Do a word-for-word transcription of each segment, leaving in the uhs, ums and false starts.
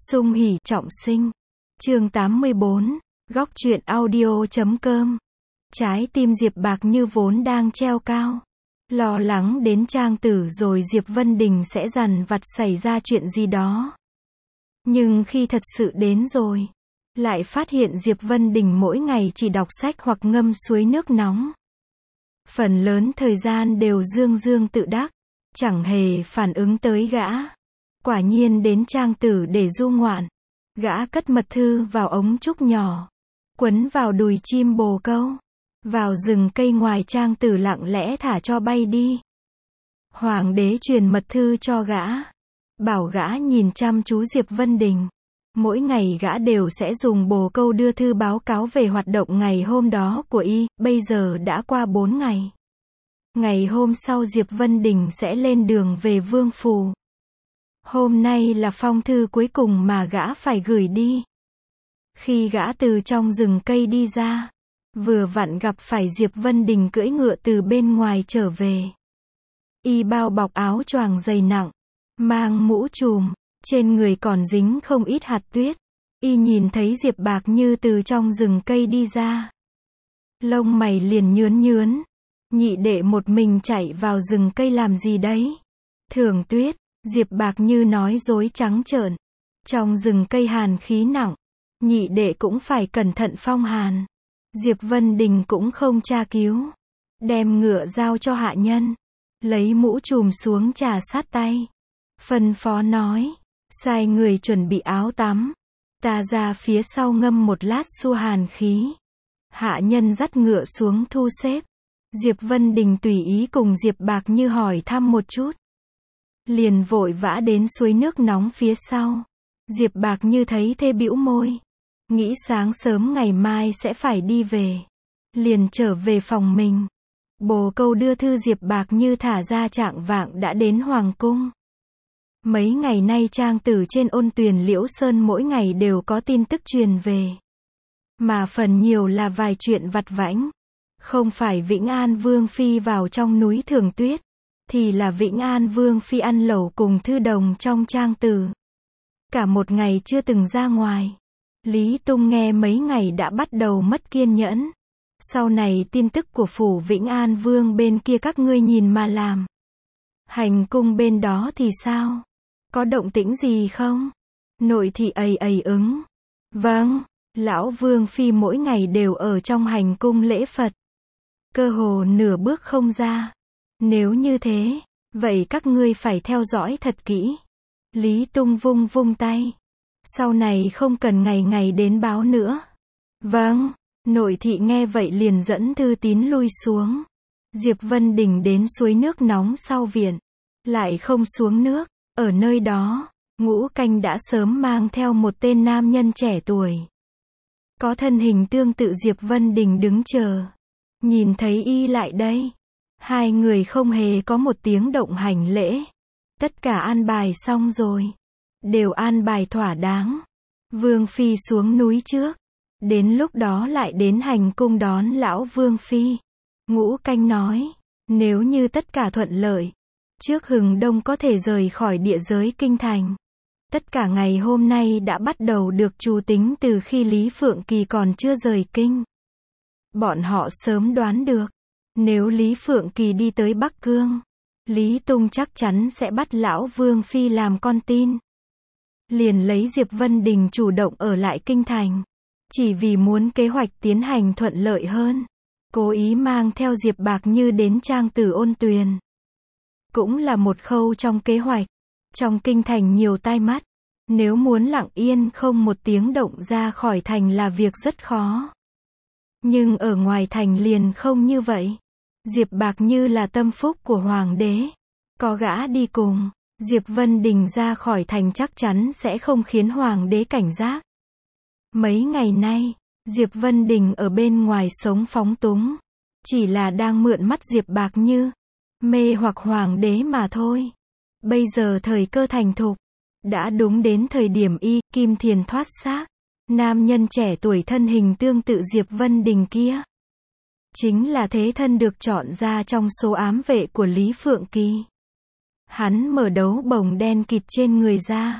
Sung hỉ trọng sinh. Chương tám mươi bốn, góc truyện audio chấm com. Trái tim Diệp Bạc Như vốn đang treo cao. Lo lắng đến Trang Tử rồi Diệp Vân Đình sẽ dằn vặt xảy ra chuyện gì đó. Nhưng khi thật sự đến rồi, lại phát hiện Diệp Vân Đình mỗi ngày chỉ đọc sách hoặc ngâm suối nước nóng. Phần lớn thời gian đều dương dương tự đắc, chẳng hề phản ứng tới gã. Quả nhiên đến Trang Tử để du ngoạn. Gã cất mật thư vào ống trúc nhỏ, quấn vào đùi chim bồ câu. Vào rừng cây ngoài Trang Tử lặng lẽ thả cho bay đi. Hoàng đế truyền mật thư cho gã, bảo gã nhìn chăm chú Diệp Vân Đình. Mỗi ngày gã đều sẽ dùng bồ câu đưa thư báo cáo về hoạt động ngày hôm đó của y. Bây giờ đã qua bốn ngày. Ngày hôm sau Diệp Vân Đình sẽ lên đường về Vương Phủ. Hôm nay là phong thư cuối cùng mà gã phải gửi đi. Khi gã từ trong rừng cây đi ra, vừa vặn gặp phải Diệp Vân Đình cưỡi ngựa từ bên ngoài trở về. Y bao bọc áo choàng dày nặng, mang mũ trùm, trên người còn dính không ít hạt tuyết. Y nhìn thấy Diệp Bạc Như từ trong rừng cây đi ra, lông mày liền nhướn nhướn. Nhị đệ một mình chạy vào rừng cây làm gì đấy? Thưởng tuyết, Diệp Bạc Như nói dối trắng trợn. Trong rừng cây hàn khí nặng, nhị đệ cũng phải cẩn thận phong hàn. Diệp Vân Đình cũng không tra cứu, đem ngựa giao cho hạ nhân, lấy mũ trùm xuống trà sát tay, phân phó nói, sai người chuẩn bị áo tắm, ta ra phía sau ngâm một lát xua hàn khí. Hạ nhân dắt ngựa xuống thu xếp. Diệp Vân Đình tùy ý cùng Diệp Bạc Như hỏi thăm một chút, liền vội vã đến suối nước nóng phía sau. Diệp Bạc Như thấy thế bĩu môi, nghĩ sáng sớm ngày mai sẽ phải đi về, liền trở về phòng mình. Bồ câu đưa thư Diệp Bạc Như thả ra trạng vạng đã đến hoàng cung. Mấy ngày nay Trang Tử trên ôn tuyền Liễu Sơn mỗi ngày đều có tin tức truyền về, mà phần nhiều là vài chuyện vặt vãnh. Không phải Vĩnh An Vương Phi vào trong núi Thường Tuyết, thì là Vĩnh An Vương Phi ăn lẩu cùng thư đồng trong Trang Tử. Cả một ngày chưa từng ra ngoài. Lý Tung nghe mấy ngày đã bắt đầu mất kiên nhẫn. Sau này tin tức của phủ Vĩnh An Vương bên kia các ngươi nhìn mà làm. Hành cung bên đó thì sao? Có động tĩnh gì không? Nội thị ầy ầy ứng. Vâng, lão Vương Phi mỗi ngày đều ở trong hành cung lễ Phật. Cơ hồ nửa bước không ra. Nếu như thế, vậy các ngươi phải theo dõi thật kỹ. Lý Tung vung vung tay. Sau này không cần ngày ngày đến báo nữa. Vâng, nội thị nghe vậy liền dẫn thư tín lui xuống. Diệp Vân Đình đến suối nước nóng sau viện, lại không xuống nước. Ở nơi đó, Ngũ Canh đã sớm mang theo một tên nam nhân trẻ tuổi, có thân hình tương tự Diệp Vân Đình đứng chờ. Nhìn thấy y lại đây, hai người không hề có một tiếng động hành lễ. Tất cả an bài xong rồi, đều an bài thỏa đáng. Vương Phi xuống núi trước, đến lúc đó lại đến hành cung đón lão Vương Phi. Ngũ Canh nói, nếu như tất cả thuận lợi, trước hừng đông có thể rời khỏi địa giới kinh thành. Tất cả ngày hôm nay đã bắt đầu được trù tính từ khi Lý Phượng Kỳ còn chưa rời kinh. Bọn họ sớm đoán được, nếu Lý Phượng Kỳ đi tới Bắc Cương, Lý Tung chắc chắn sẽ bắt lão Vương Phi làm con tin. Liền lấy Diệp Vân Đình chủ động ở lại kinh thành, chỉ vì muốn kế hoạch tiến hành thuận lợi hơn, cố ý mang theo Diệp Bạc Như đến Trang Tử ôn tuyền. Cũng là một khâu trong kế hoạch. Trong kinh thành nhiều tai mắt, nếu muốn lặng yên không một tiếng động ra khỏi thành là việc rất khó. Nhưng ở ngoài thành liền không như vậy. Diệp Bạc Như là tâm phúc của hoàng đế, có gã đi cùng, Diệp Vân Đình ra khỏi thành chắc chắn sẽ không khiến hoàng đế cảnh giác. Mấy ngày nay, Diệp Vân Đình ở bên ngoài sống phóng túng, chỉ là đang mượn mắt Diệp Bạc Như, mê hoặc hoàng đế mà thôi. Bây giờ thời cơ thành thục, đã đúng đến thời điểm y, Kim Thiền thoát xác. Nam nhân trẻ tuổi thân hình tương tự Diệp Vân Đình kia, chính là thế thân được chọn ra trong số ám vệ của Lý Phượng Kỳ. Hắn mở đấu bồng đen kịt trên người ra,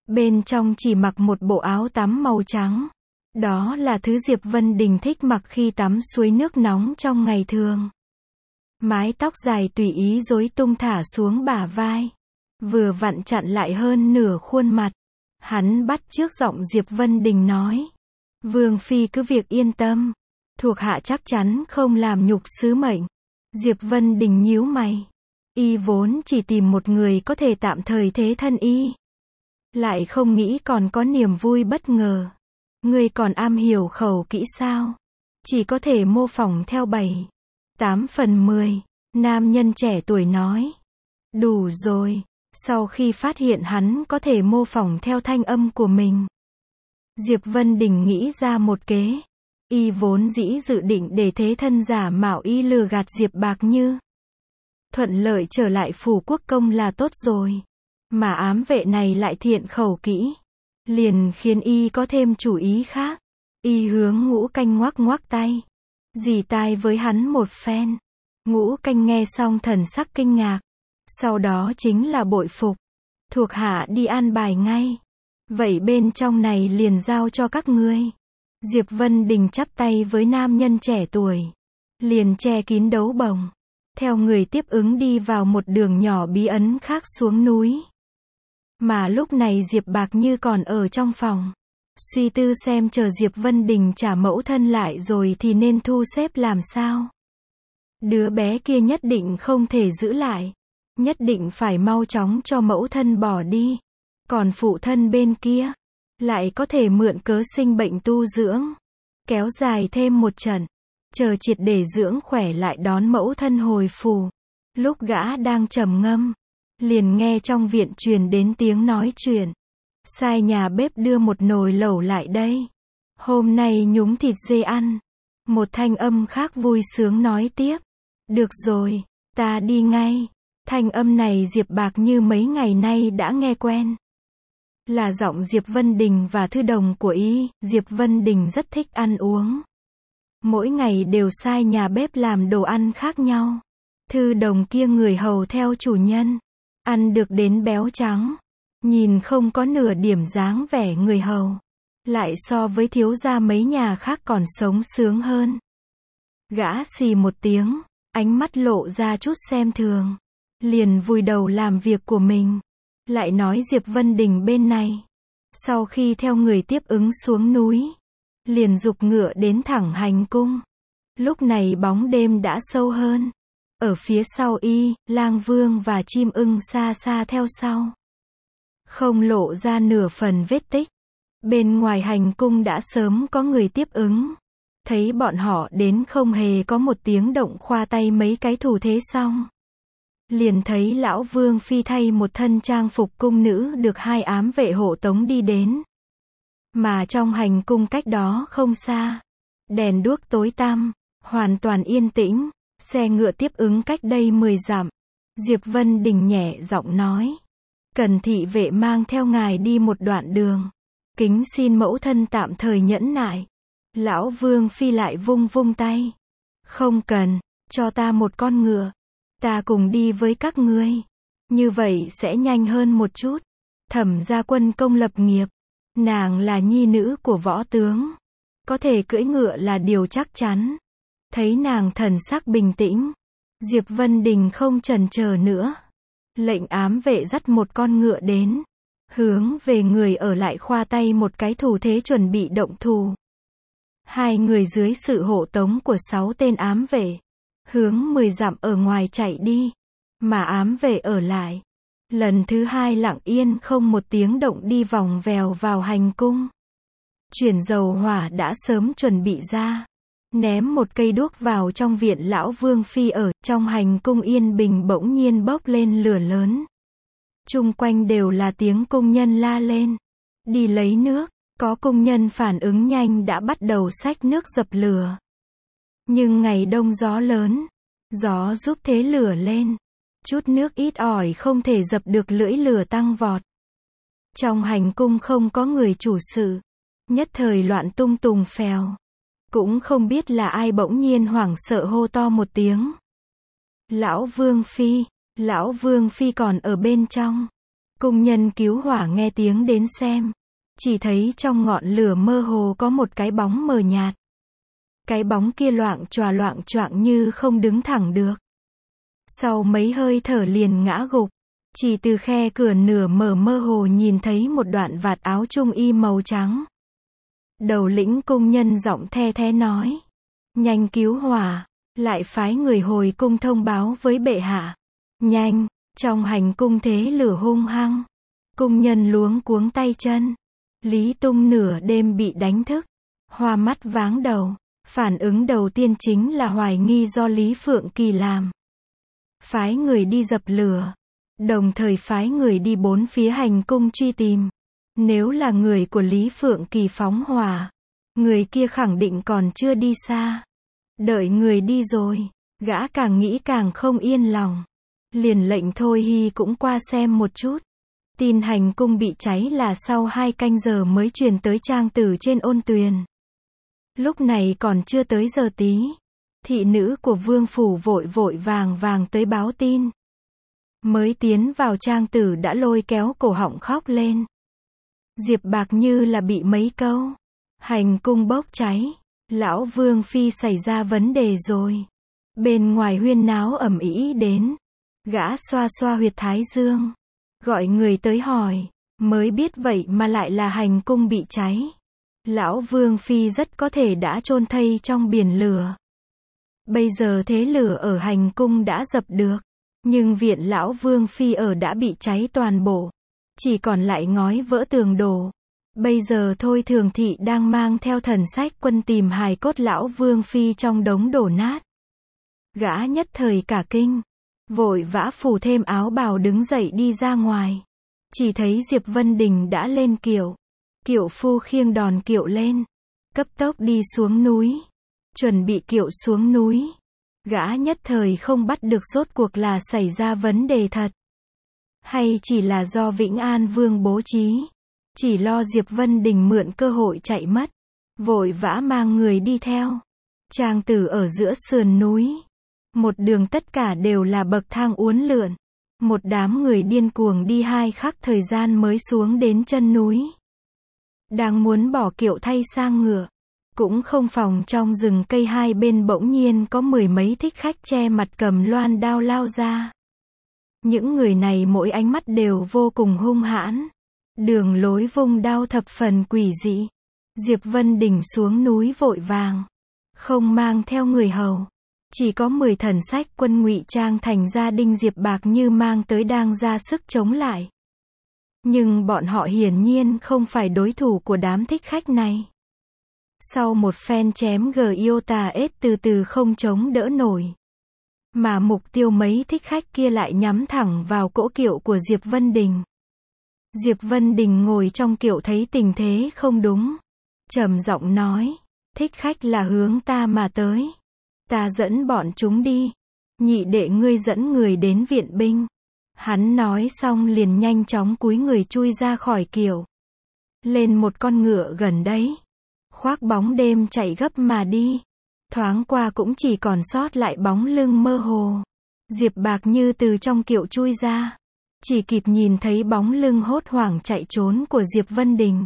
Bên trong chỉ mặc một bộ áo tắm màu trắng. Đó là thứ Diệp Vân Đình thích mặc khi tắm suối nước nóng trong ngày thường. Mái tóc dài tùy ý rối tung thả xuống bả vai. Vừa vặn chặn lại hơn nửa khuôn mặt. Hắn bắt chước giọng Diệp Vân Đình nói. Vương phi cứ việc yên tâm. Thuộc hạ chắc chắn không làm nhục sứ mệnh. Diệp Vân Đình nhíu mày. Y vốn chỉ tìm một người có thể tạm thời thế thân y. Lại không nghĩ còn có niềm vui bất ngờ. Ngươi còn am hiểu khẩu kỹ sao? Chỉ có thể mô phỏng theo bảy, tám phần mười. Nam nhân trẻ tuổi nói. Đủ rồi. Sau khi phát hiện hắn có thể mô phỏng theo thanh âm của mình, Diệp Vân Đình nghĩ ra một kế. Y vốn dĩ dự định để thế thân giả mạo y lừa gạt Diệp Bạc Như. Thuận lợi trở lại phủ quốc công là tốt rồi. Mà ám vệ này lại thiện khẩu kỹ. Liền khiến y có thêm chủ ý khác. Y hướng Ngũ Canh ngoắc ngoắc tay. Dì tai với hắn một phen. Ngũ Canh nghe xong thần sắc kinh ngạc. Sau đó chính là bội phục. Thuộc hạ đi an bài ngay. Vậy bên trong này liền giao cho các ngươi. Diệp Vân Đình chắp tay với nam nhân trẻ tuổi. Liền che kín đấu bồng. Theo người tiếp ứng đi vào một đường nhỏ bí ẩn khác xuống núi. Mà lúc này Diệp Bạc Như còn ở trong phòng. Suy tư xem chờ Diệp Vân Đình trả mẫu thân lại rồi thì nên thu xếp làm sao. Đứa bé kia nhất định không thể giữ lại. Nhất định phải mau chóng cho mẫu thân bỏ đi. Còn phụ thân bên kia, lại có thể mượn cớ sinh bệnh tu dưỡng. Kéo dài thêm một trận. Chờ triệt để dưỡng khỏe lại đón mẫu thân hồi phù. Lúc gã đang trầm ngâm, liền nghe trong viện truyền đến tiếng nói chuyện. Sai nhà bếp đưa một nồi lẩu lại đây. Hôm nay nhúng thịt dê ăn. Một thanh âm khác vui sướng nói tiếp. Được rồi, ta đi ngay. Thanh âm này Diệp Bạc Như mấy ngày nay đã nghe quen. Là giọng Diệp Vân Đình và thư đồng của y. Diệp Vân Đình rất thích ăn uống. Mỗi ngày đều sai nhà bếp làm đồ ăn khác nhau. Thư đồng kia người hầu theo chủ nhân. Ăn được đến béo trắng. Nhìn không có nửa điểm dáng vẻ người hầu. Lại so với thiếu gia mấy nhà khác còn sống sướng hơn. Gã xì một tiếng. Ánh mắt lộ ra chút xem thường. Liền vùi đầu làm việc của mình. Lại nói Diệp Vân Đình bên này. Sau khi theo người tiếp ứng xuống núi. Liền giục ngựa đến thẳng hành cung. Lúc này bóng đêm đã sâu hơn. Ở phía sau y, Lang Vương và Chim Ưng xa xa theo sau. Không lộ ra nửa phần vết tích. Bên ngoài hành cung đã sớm có người tiếp ứng. Thấy bọn họ đến không hề có một tiếng động khoa tay mấy cái thủ thế xong. Liền thấy lão Vương phi thay một thân trang phục cung nữ được hai ám vệ hộ tống đi đến. Mà trong hành cung cách đó không xa. Đèn đuốc tối tăm, hoàn toàn yên tĩnh. Xe ngựa tiếp ứng cách đây mười dặm. Diệp Vân Đình nhẹ giọng nói. Cần thị vệ mang theo ngài đi một đoạn đường. Kính xin mẫu thân tạm thời nhẫn nại. Lão Vương phi lại vung vung tay. Không cần, cho ta một con ngựa. Ta cùng đi với các ngươi. Như vậy sẽ nhanh hơn một chút. Thẩm gia quân công lập nghiệp. Nàng là nhi nữ của võ tướng. Có thể cưỡi ngựa là điều chắc chắn. Thấy nàng thần sắc bình tĩnh. Diệp Vân Đình không chần chờ nữa. Lệnh ám vệ dắt một con ngựa đến. Hướng về người ở lại khoa tay một cái thủ thế chuẩn bị động thủ. Hai người dưới sự hộ tống của sáu tên ám vệ. Hướng mười dặm ở ngoài chạy đi. Mà ám vệ ở lại. Lần thứ hai lặng yên không một tiếng động đi vòng vèo vào hành cung. Chuyển dầu hỏa đã sớm chuẩn bị ra. Ném một cây đuốc vào trong viện lão Vương phi ở, trong hành cung yên bình bỗng nhiên bốc lên lửa lớn. Chung quanh đều là tiếng công nhân la lên. Đi lấy nước, có công nhân phản ứng nhanh đã bắt đầu xách nước dập lửa. Nhưng ngày đông gió lớn, gió giúp thế lửa lên. Chút nước ít ỏi không thể dập được lưỡi lửa tăng vọt. Trong hành cung không có người chủ sự. Nhất thời loạn tung tùng phèo. Cũng không biết là ai bỗng nhiên hoảng sợ hô to một tiếng. Lão Vương phi, lão Vương phi còn ở bên trong. Công nhân cứu hỏa nghe tiếng đến xem. Chỉ thấy trong ngọn lửa mơ hồ có một cái bóng mờ nhạt. Cái bóng kia loạng choạng loạng choạng như không đứng thẳng được. Sau mấy hơi thở liền ngã gục. Chỉ từ khe cửa nửa mở mơ hồ nhìn thấy một đoạn vạt áo trung y màu trắng. Đầu lĩnh công nhân giọng the thé nói. Nhanh cứu hỏa, lại phái người hồi cung thông báo với bệ hạ. Nhanh, trong hành cung thế lửa hung hăng. Công nhân luống cuống tay chân. Lý Tung nửa đêm bị đánh thức. Hoa mắt váng đầu. Phản ứng đầu tiên chính là hoài nghi do Lý Phượng Kỳ làm. Phái người đi dập lửa. Đồng thời phái người đi bốn phía hành cung truy tìm. Nếu là người của Lý Phượng Kỳ phóng hỏa, người kia khẳng định còn chưa đi xa. Đợi người đi rồi, gã càng nghĩ càng không yên lòng. Liền lệnh Thôi Hy cũng qua xem một chút. Tin hành cung bị cháy là sau hai canh giờ mới truyền tới trang tử trên ôn tuyền. Lúc này còn chưa tới giờ tí. Thị nữ của vương phủ vội vội vàng vàng tới báo tin. Mới tiến vào trang tử đã lôi kéo cổ họng khóc lên. Diệp Bạc như là bị mấy câu. Hành cung bốc cháy. Lão Vương Phi xảy ra vấn đề rồi. Bên ngoài huyên náo ầm ĩ đến. Gã xoa xoa huyệt thái dương. Gọi người tới hỏi. Mới biết vậy mà lại là hành cung bị cháy. Lão Vương Phi rất có thể đã chôn thây trong biển lửa. Bây giờ thế lửa ở hành cung đã dập được. Nhưng viện Lão Vương Phi ở đã bị cháy toàn bộ. Chỉ còn lại ngói vỡ tường đổ. Bây giờ Thôi Thường Thị đang mang theo thần sách quân tìm hài cốt Lão Vương Phi trong đống đổ nát. Gã nhất thời cả kinh. Vội vã phủ thêm áo bào đứng dậy đi ra ngoài. Chỉ thấy Diệp Vân Đình đã lên kiệu. Kiệu phu khiêng đòn kiệu lên. Cấp tốc đi xuống núi. Chuẩn bị kiệu xuống núi. Gã nhất thời không bắt được rốt cuộc là xảy ra vấn đề thật. Hay chỉ là do Vĩnh An Vương bố trí. Chỉ lo Diệp Vân Đình mượn cơ hội chạy mất. Vội vã mang người đi theo. Trang tử ở giữa sườn núi. Một đường tất cả đều là bậc thang uốn lượn. Một đám người điên cuồng đi hai khắc thời gian mới xuống đến chân núi. Đang muốn bỏ kiệu thay sang ngựa. Cũng không phòng trong rừng cây hai bên bỗng nhiên có mười mấy thích khách che mặt cầm loan đao lao ra. Những người này mỗi ánh mắt đều vô cùng hung hãn. Đường lối vung đao thập phần quỷ dị. Diệp Vân Đình xuống núi vội vàng. Không mang theo người hầu. Chỉ có mười thần sách quân ngụy trang thành gia đình Diệp Bạc như mang tới đang ra sức chống lại. Nhưng bọn họ hiển nhiên không phải đối thủ của đám thích khách này. Sau một phen chém gờ yêu tà ết từ từ không chống đỡ nổi. Mà mục tiêu mấy thích khách kia lại nhắm thẳng vào cỗ kiệu của Diệp Vân Đình. Diệp Vân Đình ngồi trong kiệu thấy tình thế không đúng. Trầm giọng nói, thích khách là hướng ta mà tới. Ta dẫn bọn chúng đi. Nhị đệ ngươi dẫn người đến viện binh. Hắn nói xong liền nhanh chóng cúi người chui ra khỏi kiệu. Lên một con ngựa gần đấy. Khoác bóng đêm chạy gấp mà đi. Thoáng qua cũng chỉ còn sót lại bóng lưng mơ hồ. Diệp Bạc như từ trong kiệu chui ra. Chỉ kịp nhìn thấy bóng lưng hốt hoảng chạy trốn của Diệp Vân Đình.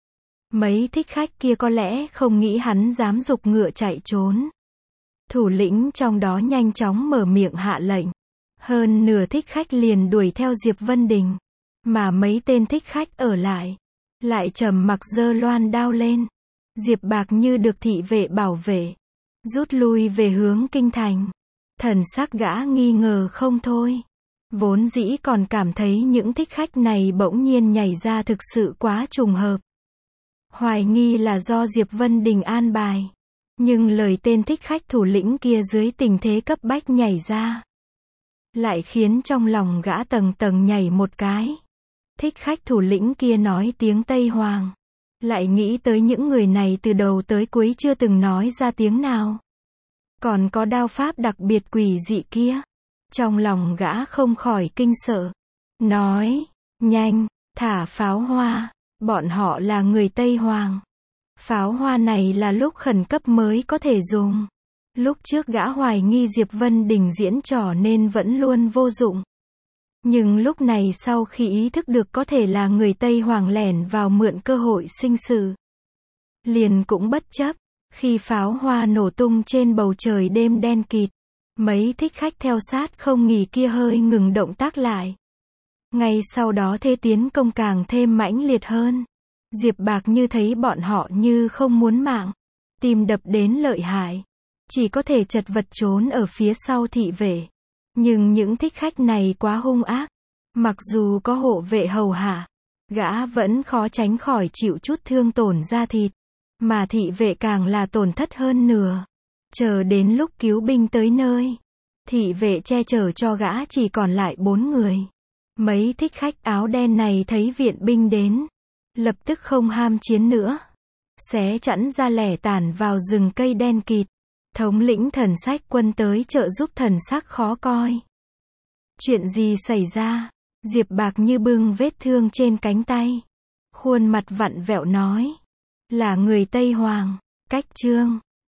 Mấy thích khách kia có lẽ không nghĩ hắn dám giục ngựa chạy trốn. Thủ lĩnh trong đó nhanh chóng mở miệng hạ lệnh. Hơn nửa thích khách liền đuổi theo Diệp Vân Đình. Mà mấy tên thích khách ở lại. Lại trầm mặc giơ loan đao lên. Diệp Bạc như được thị vệ bảo vệ. Rút lui về hướng kinh thành. Thần sắc gã nghi ngờ không thôi. Vốn dĩ còn cảm thấy những thích khách này bỗng nhiên nhảy ra thực sự quá trùng hợp. Hoài nghi là do Diệp Vân Đình an bài. Nhưng lời tên thích khách thủ lĩnh kia dưới tình thế cấp bách nhảy ra. Lại khiến trong lòng gã tầng tầng nhảy một cái. Thích khách thủ lĩnh kia nói tiếng Tây Hoàng. Lại nghĩ tới những người này từ đầu tới cuối chưa từng nói ra tiếng nào. Còn có đao pháp đặc biệt quỷ dị kia. Trong lòng gã không khỏi kinh sợ. Nói, nhanh, thả pháo hoa. Bọn họ là người Tây Hoàng. Pháo hoa này là lúc khẩn cấp mới có thể dùng. Lúc trước gã hoài nghi Diệp Vân Đình diễn trò nên vẫn luôn vô dụng. Nhưng lúc này sau khi ý thức được có thể là người Tây Hoàng lẻn vào mượn cơ hội sinh sự, liền cũng bất chấp, khi pháo hoa nổ tung trên bầu trời đêm đen kịt, mấy thích khách theo sát không nghỉ kia hơi ngừng động tác lại. Ngay sau đó thế tiến công càng thêm mãnh liệt hơn. Diệp Bạc Như thấy bọn họ như không muốn mạng, tim đập đến lợi hại, chỉ có thể chật vật trốn ở phía sau thị vệ. Nhưng những thích khách này quá hung ác, mặc dù có hộ vệ hầu hạ, gã vẫn khó tránh khỏi chịu chút thương tổn da thịt, mà thị vệ càng là tổn thất hơn nửa. Chờ đến lúc cứu binh tới nơi, thị vệ che chở cho gã chỉ còn lại bốn người. Mấy thích khách áo đen này thấy viện binh đến, lập tức không ham chiến nữa, xé chẵn ra lẻ tản vào rừng cây đen kịt. Thống lĩnh thần sách quân tới trợ giúp thần sắc khó coi. Chuyện gì xảy ra? Diệp Bạc Như bưng vết thương trên cánh tay, khuôn mặt vặn vẹo nói, là người Tây Hoàng, Cách Trương.